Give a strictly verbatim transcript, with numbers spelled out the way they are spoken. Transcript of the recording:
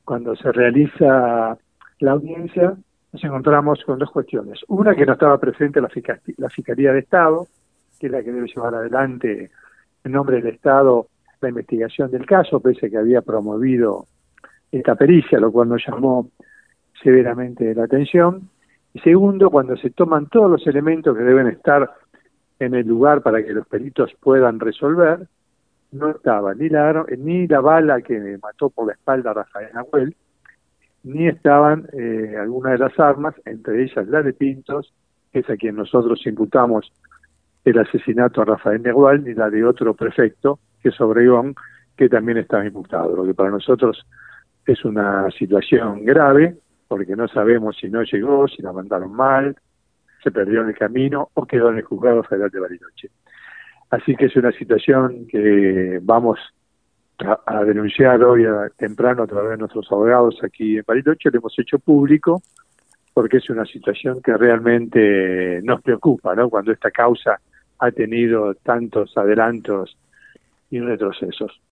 cuando se realiza la audiencia, nos encontramos con dos cuestiones. Una, que no estaba presente la, Fiscal, la Fiscalía de Estado, que es la que debe llevar adelante en nombre del Estado la investigación del caso, pese a que había promovido esta pericia, lo cual nos llamó severamente la atención. Y segundo, cuando se toman todos los elementos que deben estar en el lugar para que los peritos puedan resolver, no estaba ni la, ni la bala que mató por la espalda a Rafael Nahuel, ni estaban eh, algunas de las armas, entre ellas la de Pintos, que es a quien nosotros imputamos el asesinato a Rafael Nahuel, ni la de otro prefecto, que es Obregón, que también estaba imputado. Lo que para nosotros es una situación grave, porque no sabemos si no llegó, si la mandaron mal, se perdió en el camino o quedó en el juzgado federal de Bariloche. Así que es una situación que vamos a, a denunciar hoy a, temprano a través de nuestros abogados aquí en Bariloche. Lo hemos hecho público porque es una situación que realmente nos preocupa, ¿no? Cuando esta causa ha tenido tantos adelantos y retrocesos.